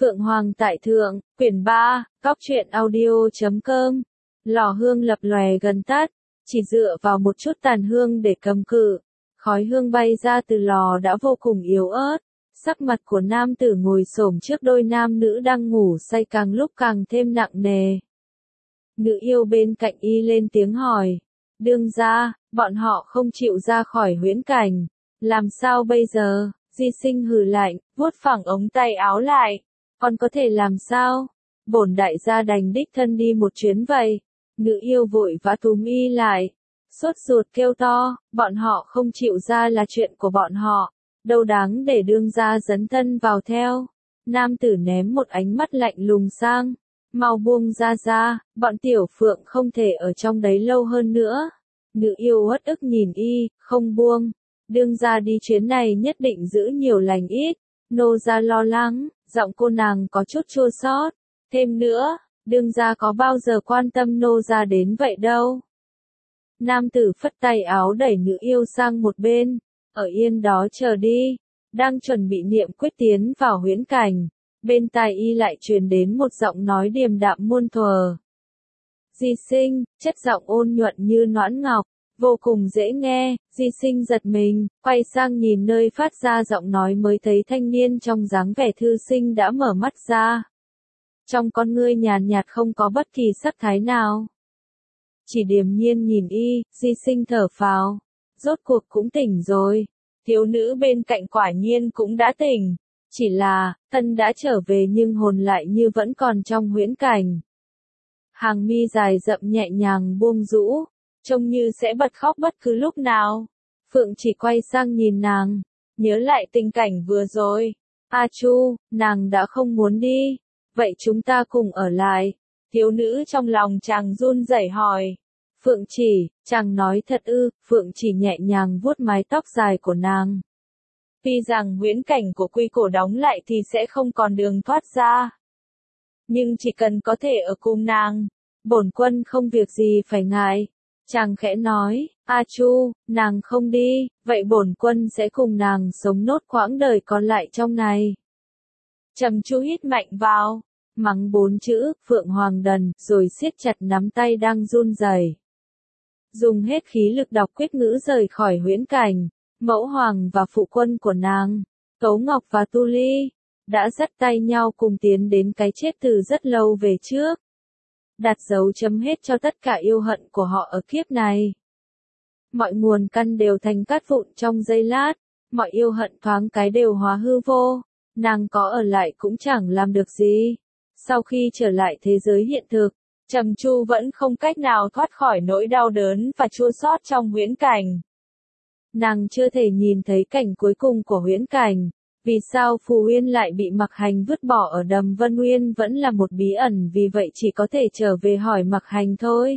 Phượng Hoàng tại thượng, quyển 3, góc truyện audio.com. Lò hương lập lòe gần tắt, chỉ dựa vào một chút tàn hương để cầm cự. Khói hương bay ra từ lò đã vô cùng yếu ớt. Sắc mặt của nam tử ngồi xổm trước đôi nam nữ đang ngủ say càng lúc càng thêm nặng nề. Nữ yêu bên cạnh y lên tiếng hỏi. Đương gia, bọn họ không chịu ra khỏi huyễn cảnh. Làm sao bây giờ? Di Sinh hừ lạnh, vuốt phẳng ống tay áo lại. Còn có thể làm sao? Bổn đại gia đành đích thân đi một chuyến vậy. Nữ yêu vội vã túm y lại. Sốt ruột kêu to, bọn họ không chịu ra là chuyện của bọn họ. Đâu đáng để đương gia dấn thân vào theo. Nam tử ném một ánh mắt lạnh lùng sang. Mau buông ra, bọn tiểu phượng không thể ở trong đấy lâu hơn nữa. Nữ yêu uất ức nhìn y, không buông. Đương gia đi chuyến này nhất định giữ nhiều lành ít. Nô gia lo lắng, giọng cô nàng có chút chua xót. Thêm nữa, đương gia có bao giờ quan tâm nô gia đến vậy đâu. Nam tử phất tay áo đẩy nữ yêu sang một bên. Ở yên đó chờ đi. Đang chuẩn bị niệm quyết tiến vào huyễn cảnh. Bên tai y lại truyền đến một giọng nói điềm đạm muôn thuở. Di Sinh, chất giọng ôn nhuận như nõn ngọc, vô cùng dễ nghe. Di Sinh giật mình, quay sang nhìn nơi phát ra giọng nói mới thấy thanh niên trong dáng vẻ thư sinh đã mở mắt ra. Trong con ngươi nhàn nhạt không có bất kỳ sắc thái nào. Chỉ điềm nhiên nhìn y, Di Sinh thở phào. Rốt cuộc cũng tỉnh rồi. Thiếu nữ bên cạnh quả nhiên cũng đã tỉnh. Chỉ là, thân đã trở về nhưng hồn lại như vẫn còn trong huyễn cảnh. Hàng mi dài rậm nhẹ nhàng buông rũ, trông như sẽ bật khóc bất cứ lúc nào. Phượng chỉ quay sang nhìn nàng, nhớ lại tình cảnh vừa rồi. A Chu, nàng đã không muốn đi, vậy chúng ta cùng ở lại. Thiếu nữ trong lòng chàng run rẩy hỏi. Phượng chỉ, chàng nói thật ư? Phượng chỉ nhẹ nhàng vuốt mái tóc dài của nàng. Tuy rằng huyễn cảnh của quy cổ đóng lại thì sẽ không còn đường thoát ra. Nhưng chỉ cần có thể ở cùng nàng, bổn quân không việc gì phải ngại. Chàng khẽ nói, A Chu, nàng không đi, vậy bổn quân sẽ cùng nàng sống nốt quãng đời còn lại trong này. Trầm Chu hít mạnh vào, mắng 4 chữ, Phượng Hoàng đần, rồi siết chặt nắm tay đang run rẩy. Dùng hết khí lực đọc quyết ngữ rời khỏi huyễn cảnh. Mẫu hoàng và phụ quân của nàng, Tấu Ngọc và Tu Ly, đã dắt tay nhau cùng tiến đến cái chết từ rất lâu về trước. Đặt dấu chấm hết cho tất cả yêu hận của họ ở kiếp này. Mọi nguồn căn đều thành cát vụn trong giây lát, mọi yêu hận thoáng cái đều hóa hư vô, nàng có ở lại cũng chẳng làm được gì. Sau khi trở lại thế giới hiện thực, Trầm Chu vẫn không cách nào thoát khỏi nỗi đau đớn và chua xót trong huyễn cảnh. Nàng chưa thể nhìn thấy cảnh cuối cùng của huyễn cảnh, vì sao Phù Uyên lại bị Mặc Hành vứt bỏ ở đầm Vân Uyên vẫn là một bí ẩn, vì vậy chỉ có thể trở về hỏi Mặc Hành thôi.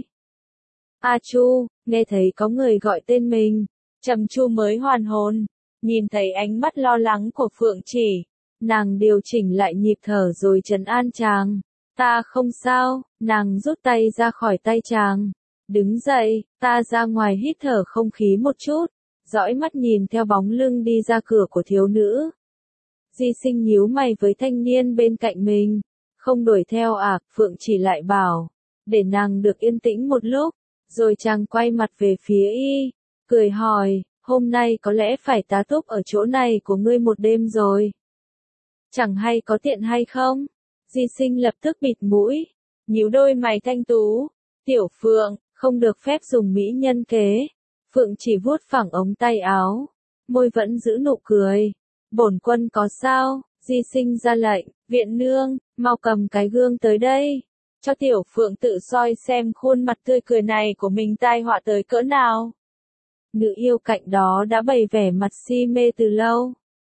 A Chu, nghe thấy có người gọi tên mình, Trầm Chu mới hoàn hồn, nhìn thấy ánh mắt lo lắng của Phượng Chỉ, nàng điều chỉnh lại nhịp thở rồi trấn an chàng. Ta không sao, nàng rút tay ra khỏi tay chàng. Đứng dậy, ta ra ngoài hít thở không khí một chút. Dõi mắt nhìn theo bóng lưng đi ra cửa của thiếu nữ. Di Sinh nhíu mày với thanh niên bên cạnh mình. Không đuổi theo à? Phượng chỉ lại bảo. Để nàng được yên tĩnh một lúc. Rồi chàng quay mặt về phía y. Cười hỏi, hôm nay có lẽ phải tá túc ở chỗ này của ngươi một đêm rồi. Chẳng hay có tiện hay không? Di Sinh lập tức bịt mũi. Nhíu đôi mày thanh tú. Tiểu Phượng, không được phép dùng mỹ nhân kế. Phượng chỉ vuốt phẳng ống tay áo, môi vẫn giữ nụ cười. Bổn quân có sao? Di Sinh ra lệnh, viện nương, mau cầm cái gương tới đây. Cho tiểu Phượng tự soi xem khuôn mặt tươi cười này của mình tai họa tới cỡ nào. Nữ yêu cạnh đó đã bày vẻ mặt si mê từ lâu.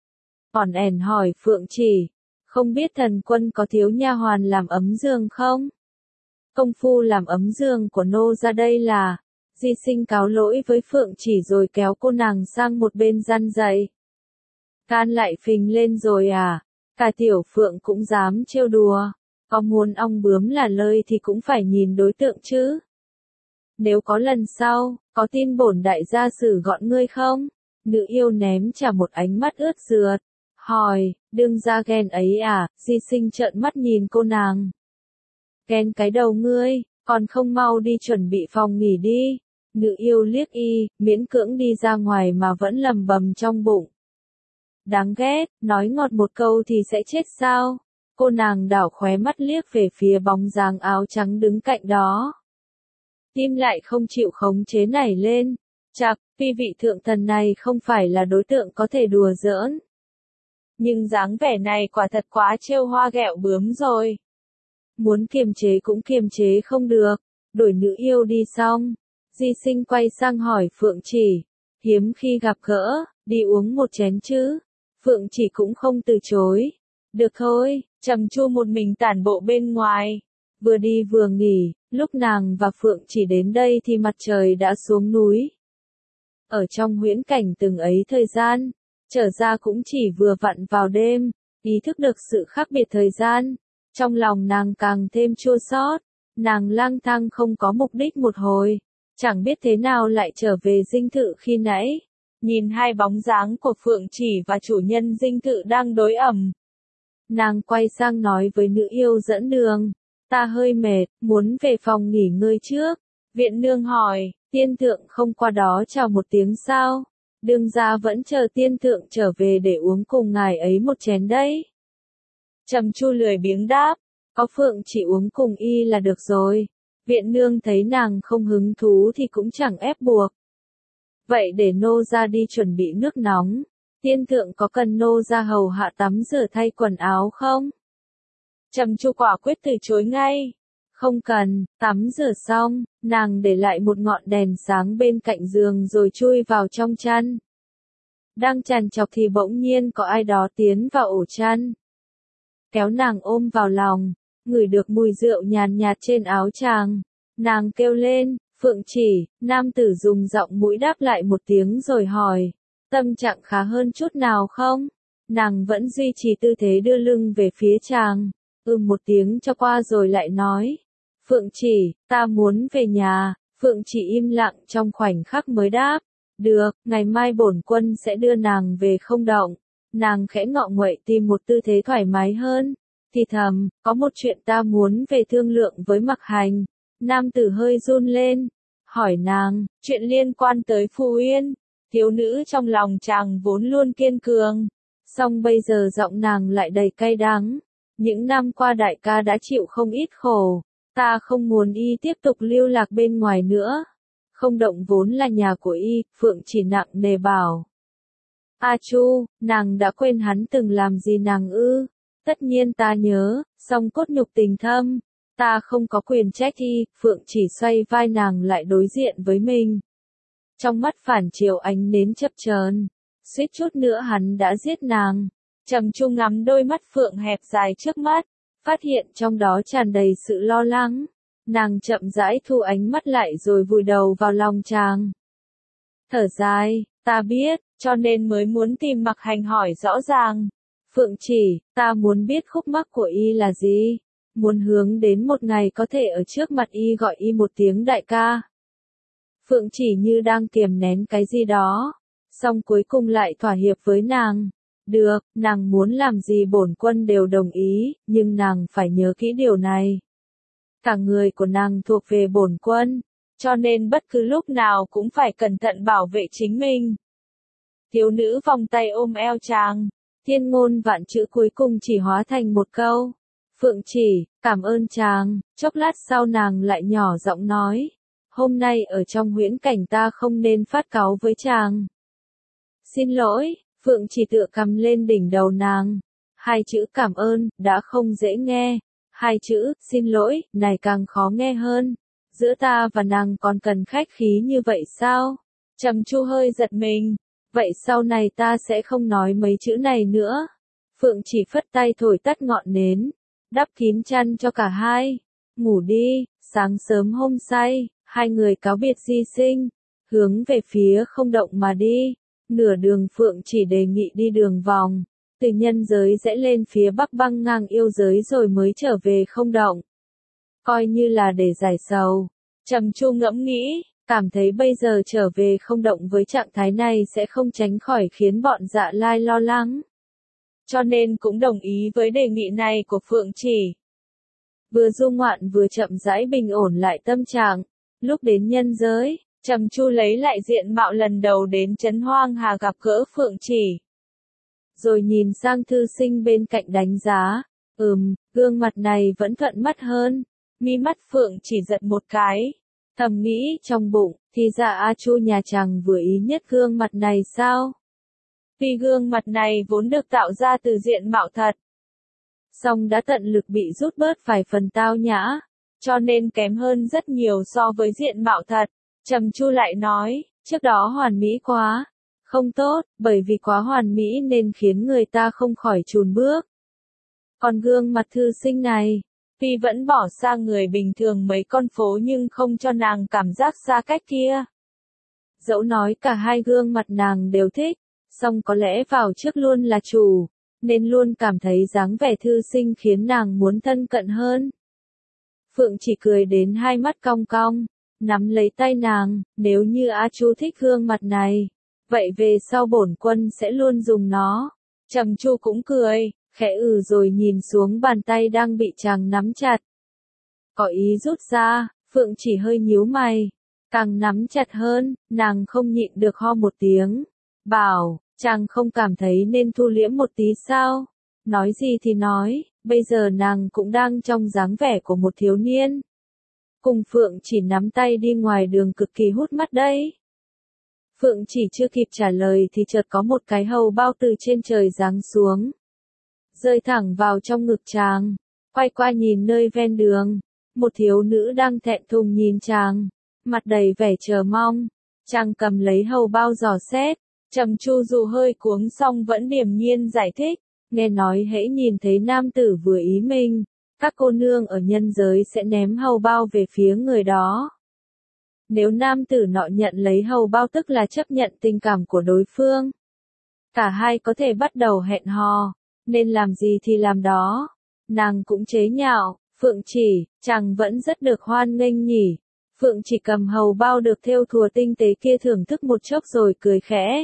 Ỏn ẻn hỏi Phượng chỉ, không biết thần quân có thiếu nha hoàn làm ấm giường không? Công phu làm ấm giường của nô ra đây là... Di Sinh cáo lỗi với Phượng chỉ rồi kéo cô nàng sang một bên răn dậy. Can lại phình lên rồi à? Cả tiểu Phượng cũng dám trêu đùa. Có muốn ong bướm là lơi thì cũng phải nhìn đối tượng chứ. Nếu có lần sau, có tin bổn đại gia xử gọn ngươi không? Nữ yêu ném trả một ánh mắt ướt rượt. hỏi, đương ra ghen ấy à, Di Sinh trợn mắt nhìn cô nàng. Ghen cái đầu ngươi, còn không mau đi chuẩn bị phòng nghỉ đi. Nữ yêu liếc y, miễn cưỡng đi ra ngoài mà vẫn lầm bầm trong bụng. Đáng ghét, nói ngọt một câu thì sẽ chết sao? Cô nàng đảo khóe mắt liếc về phía bóng dáng áo trắng đứng cạnh đó. Tim lại không chịu khống chế nảy lên. Chạc, phi vị thượng thần này không phải là đối tượng có thể đùa giỡn. Nhưng dáng vẻ này quả thật quá trêu hoa ghẹo bướm rồi. Muốn kiềm chế cũng kiềm chế không được. Đổi nữ yêu đi xong. Di Sinh quay sang hỏi Phượng Chỉ. Hiếm khi gặp gỡ, đi uống một chén chứ. Phượng Chỉ cũng không từ chối. Được thôi, Trầm Chu một mình tản bộ bên ngoài. Vừa đi vừa nghỉ, lúc nàng và Phượng Chỉ đến đây thì mặt trời đã xuống núi. Ở trong huyễn cảnh từng ấy thời gian, trở ra cũng chỉ vừa vặn vào đêm, ý thức được sự khác biệt thời gian. Trong lòng nàng càng thêm chua xót, nàng lang thang không có mục đích một hồi, chẳng biết thế nào lại trở về dinh thự khi nãy. Nhìn hai bóng dáng của Phượng Chỉ và chủ nhân dinh thự đang đối ẩm. Nàng quay sang nói với nữ yêu dẫn đường, ta hơi mệt, muốn về phòng nghỉ ngơi trước. Viện nương hỏi, tiên thượng không qua đó chào một tiếng sao? Đương gia vẫn chờ tiên thượng trở về để uống cùng ngài ấy một chén đấy. Trầm Chu lười biếng đáp, có Phượng Chỉ uống cùng y là được rồi. Viện nương thấy nàng không hứng thú thì cũng chẳng ép buộc. Vậy để nô ra đi chuẩn bị nước nóng. Tiên thượng có cần nô ra hầu hạ tắm rửa thay quần áo không? Trầm Chu quả quyết từ chối ngay. Không cần, tắm rửa xong, nàng để lại một ngọn đèn sáng bên cạnh giường rồi chui vào trong chăn. Đang trằn trọc thì bỗng nhiên có ai đó tiến vào ổ chăn. Kéo nàng ôm vào lòng, ngửi được mùi rượu nhàn nhạt trên áo chàng. Nàng kêu lên, Phượng Chỉ, nam tử dùng giọng mũi đáp lại một tiếng rồi hỏi, tâm trạng khá hơn chút nào không? Nàng vẫn duy trì tư thế đưa lưng về phía chàng, một tiếng cho qua rồi lại nói, Phượng Chỉ, ta muốn về nhà. Phượng Chỉ im lặng trong khoảnh khắc mới đáp, được, ngày mai bổn quân sẽ đưa nàng về không động. Nàng khẽ ngọ nguậy tìm một tư thế thoải mái hơn, thì thầm, có một chuyện ta muốn về thương lượng với Mặc Hành. Nam tử hơi run lên, hỏi nàng, chuyện liên quan tới Phù Uyên. Thiếu nữ trong lòng chàng vốn luôn kiên cường, song bây giờ giọng nàng lại đầy cay đắng. Những năm qua đại ca đã chịu không ít khổ, ta không muốn y tiếp tục lưu lạc bên ngoài nữa. Không động vốn là nhà của y, Phượng Chỉ nặng nề bảo. A Chu, nàng đã quên hắn từng làm gì nàng ư? Tất nhiên ta nhớ, song cốt nhục tình thâm. Ta không có quyền trách y. Phượng Chỉ xoay vai nàng lại đối diện với mình. Trong mắt phản chiếu ánh nến chập chờn, suýt chút nữa hắn đã giết nàng. Trầm Chu ngắm đôi mắt Phượng hẹp dài trước mắt, phát hiện trong đó tràn đầy sự lo lắng. Nàng chậm rãi thu ánh mắt lại rồi vùi đầu vào lòng chàng. Thở dài, ta biết, cho nên mới muốn tìm Mặc Hành hỏi rõ ràng. Phượng Chỉ, ta muốn biết khúc mắc của y là gì? Muốn hướng đến một ngày có thể ở trước mặt y gọi y một tiếng đại ca. Phượng Chỉ như đang kiềm nén cái gì đó, song cuối cùng lại thỏa hiệp với nàng. Được, nàng muốn làm gì bổn quân đều đồng ý, nhưng nàng phải nhớ kỹ điều này. Cả người của nàng thuộc về bổn quân, cho nên bất cứ lúc nào cũng phải cẩn thận bảo vệ chính mình. Thiếu nữ vòng tay ôm eo chàng, thiên ngôn vạn chữ cuối cùng chỉ hóa thành một câu. Phượng Chỉ, cảm ơn chàng. Chốc lát sau nàng lại nhỏ giọng nói, hôm nay ở trong huyễn cảnh ta không nên phát cáu với chàng. Xin lỗi. Phượng Chỉ tựa cầm lên đỉnh đầu nàng. Hai chữ cảm ơn, đã không dễ nghe. Hai chữ, xin lỗi, này càng khó nghe hơn. Giữa ta và nàng còn cần khách khí như vậy sao? Trầm Chu hơi giật mình. Vậy sau này ta sẽ không nói mấy chữ này nữa. Phượng Chỉ phất tay thổi tắt ngọn nến, đắp kín chăn cho cả hai. Ngủ đi. Sáng sớm hôm say, hai người cáo biệt Di Sinh, hướng về phía không động mà đi. Nửa đường Phượng Chỉ đề nghị đi đường vòng, từ nhân giới rẽ lên phía bắc băng ngang yêu giới rồi mới trở về không động. Coi như là để giải sầu. Trầm Chu ngẫm nghĩ, cảm thấy bây giờ trở về không động với trạng thái này sẽ không tránh khỏi khiến bọn Dạ Lai lo lắng. cho nên cũng đồng ý với đề nghị này của Phượng Chỉ. Vừa du ngoạn vừa chậm rãi bình ổn lại tâm trạng, lúc đến nhân giới, Trầm Chu lấy lại diện mạo lần đầu đến Trấn Hoang Hà gặp gỡ Phượng Chỉ. Rồi nhìn sang thư sinh bên cạnh đánh giá, gương mặt này vẫn thuận mắt hơn, mi mắt Phượng Chỉ giật một cái, thầm nghĩ trong bụng, thì ra A Chu nhà chàng vừa ý nhất gương mặt này sao? Vì gương mặt này vốn được tạo ra từ diện mạo thật, song đã tận lực bị rút bớt vài phần tao nhã, cho nên kém hơn rất nhiều so với diện mạo thật. Trầm Chu lại nói, trước đó hoàn mỹ quá, không tốt, bởi vì quá hoàn mỹ nên khiến người ta không khỏi chùn bước. Còn gương mặt thư sinh này, tuy vẫn bỏ xa người bình thường mấy con phố nhưng không cho nàng cảm giác xa cách kia. Dẫu nói cả hai gương mặt nàng đều thích, song có lẽ vào trước luôn là chủ, nên luôn cảm thấy dáng vẻ thư sinh khiến nàng muốn thân cận hơn. Phượng Chỉ cười đến hai mắt cong cong, nắm lấy tay nàng, nếu như A Chu thích gương mặt này, vậy về sau bổn quân sẽ luôn dùng nó. Trầm Chu cũng cười, khẽ rồi nhìn xuống bàn tay đang bị chàng nắm chặt. Có ý rút ra, Phượng Chỉ hơi nhíu mày, càng nắm chặt hơn, nàng không nhịn được ho một tiếng, bảo, chàng không cảm thấy nên thu liễm một tí sao? Nói gì thì nói, bây giờ nàng cũng đang trong dáng vẻ của một thiếu niên. Cùng Phượng Chỉ nắm tay đi ngoài đường cực kỳ hút mắt đấy. Phượng Chỉ chưa kịp trả lời thì chợt có một cái hầu bao từ trên trời giáng xuống, rơi thẳng vào trong ngực chàng. Quay qua nhìn nơi ven đường, một thiếu nữ đang thẹn thùng nhìn chàng, mặt đầy vẻ chờ mong. Chàng cầm lấy hầu bao dò xét, Trầm Chu dù hơi cuống song vẫn điềm nhiên giải thích, nghe nói hễ nhìn thấy nam tử vừa ý mình, các cô nương ở nhân giới sẽ ném hầu bao về phía người đó. Nếu nam tử nọ nhận lấy hầu bao tức là chấp nhận tình cảm của đối phương. Cả hai có thể bắt đầu hẹn hò, nên làm gì thì làm đó. Nàng cũng chế nhạo, Phượng Chỉ, chàng vẫn rất được hoan nghênh nhỉ. Phượng Chỉ cầm hầu bao được thêu thùa tinh tế kia thưởng thức một chốc rồi cười khẽ.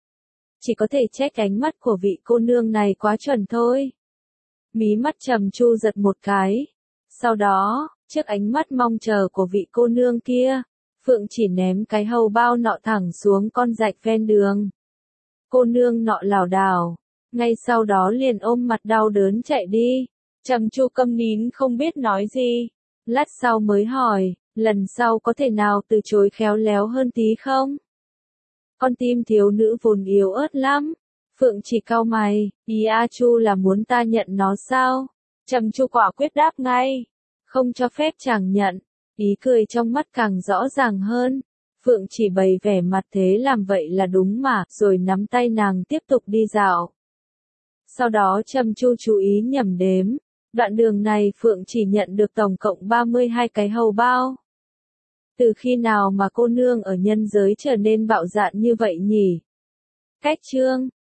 Chỉ có thể trách ánh mắt của vị cô nương này quá chuẩn thôi. Mí mắt Trầm Chu giật một cái. Sau đó, trước ánh mắt mong chờ của vị cô nương kia, Phượng Chỉ ném cái hầu bao nọ thẳng xuống con rạch ven đường. Cô nương nọ lảo đảo, ngay sau đó liền ôm mặt đau đớn chạy đi. Trầm Chu câm nín không biết nói gì. Lát sau mới hỏi, lần sau có thể nào từ chối khéo léo hơn tí không? Con tim thiếu nữ vốn yếu ớt lắm. Phượng Chỉ cau mày, ý A Chu là muốn ta nhận nó sao? Trầm Chu quả quyết đáp ngay, không cho phép chàng nhận. Ý cười trong mắt càng rõ ràng hơn. Phượng Chỉ bày vẻ mặt thế làm vậy là đúng mà, rồi nắm tay nàng tiếp tục đi dạo. Sau đó Trầm Chu chú ý nhẩm đếm. Đoạn đường này Phượng Chỉ nhận được tổng cộng 32 cái hầu bao. Từ khi nào mà cô nương ở nhân giới trở nên bạo dạn như vậy nhỉ? Cách chương